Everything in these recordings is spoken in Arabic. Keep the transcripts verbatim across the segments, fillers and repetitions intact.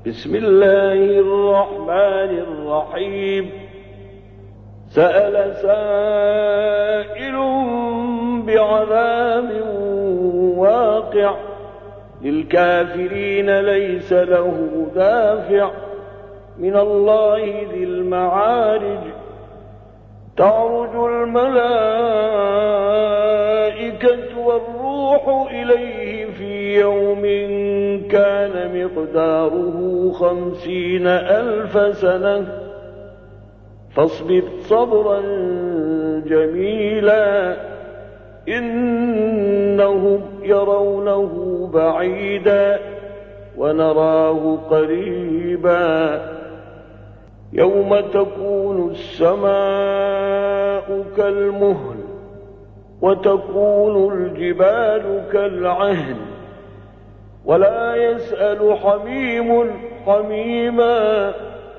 بسم الله الرحمن الرحيم. سأل سائل بعذاب واقع للكافرين ليس له دافع من الله ذي المعارج. تعرج الملائكة والروح إليه في يوم كان مقداره خمسين ألف سنة فاصبر صبرا جميلا إنهم يرونه بعيدا ونراه قريبا. يوم تكون السماء كالمهل وتكون الجبال كالعهن ولا يسأل حميم حميما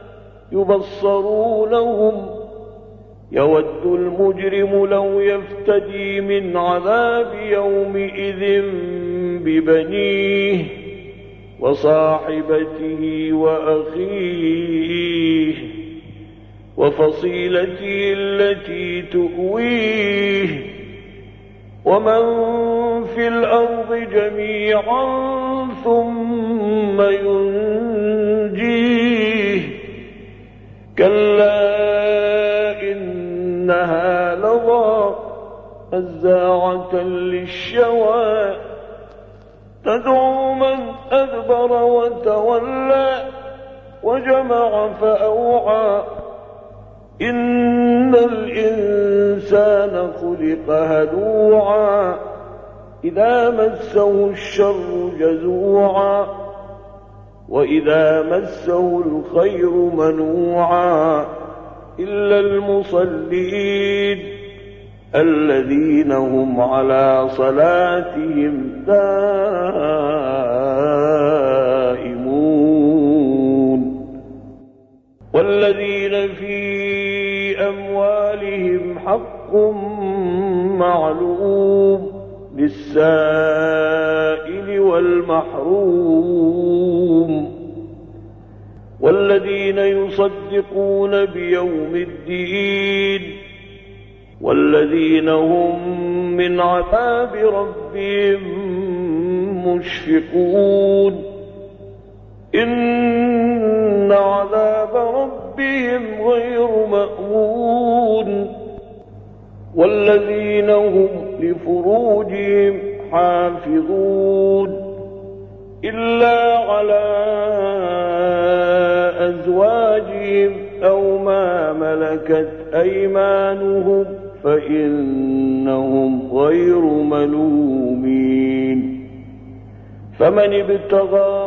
يبصرونهم. يود المجرم لو يفتدي من عذاب يومئذ ببنيه وصاحبته وأخيه وفصيلته التي تؤويه ومن في الأرض جميعا ثم ينجيه. كلا إنها لظى نزاعة للشوى تدعو من أدبر وتولى وجمع فأوعى. إن الإنسان خلق هلوعا إذا مسه الشر جزوعا وإذا مسه الخير منوعا إلا المصلين الذين هم على صلاتهم دائمون. والذين في أموالهم حق معلوم للسائل والمحروم. والذين يصدقون بيوم الدين والذين هم من عذاب ربهم مشفقون. إن عذاب ربهم غير مأمون. والذين هم لفروجهم حافظون إلا على أزواجهم أو ما ملكت أيمانهم فإنهم غير ملومين. فمن ابتغى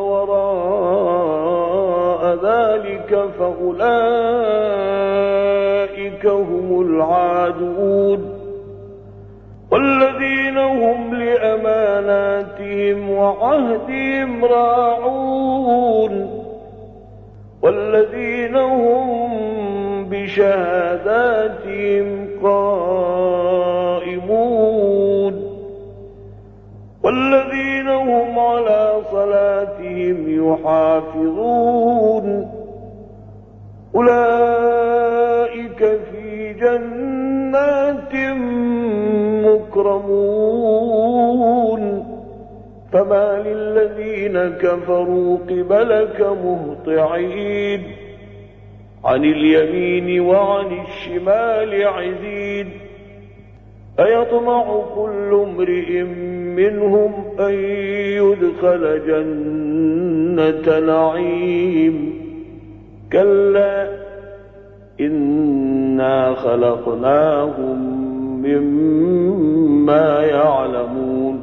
وراء ذلك فأولئك هم العادون. والذين هم لأماناتهم وعهدهم راعون والذين هم بشهاداتهم قائمون والذين هم على صلاتهم يحافظون. أولئك في جنات مكرمون. فما للذين كفروا قبلك مهطعين عن اليمين وعن الشمال عزين. أيطمع كل امرئ منهم أن يدخل جنة نعيم كلا إنا خلقناهم مما يعلمون.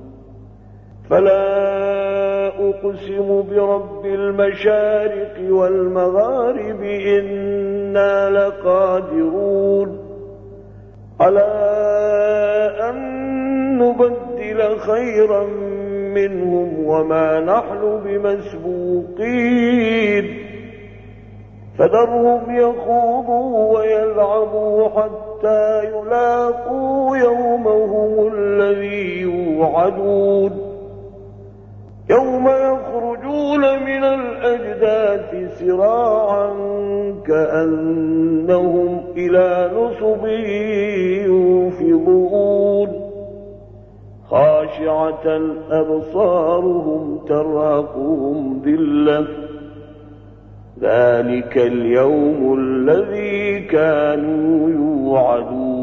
فلا أقسم برب المشارق والمغارب إنا لقادرون على أن نبدل خيرا منهم وما نحن بمسبوقين. فذرهم يخوضوا ويلعبوا حتى يلاقوا يومهم الذي يوعدون. يوم يخرجون من الأجداث الآيات سراعا كأنهم إلى نصب يوفضون خاشعة أبصارهم ترهقهم ذلة ذلك اليوم الذي كانوا يوعدون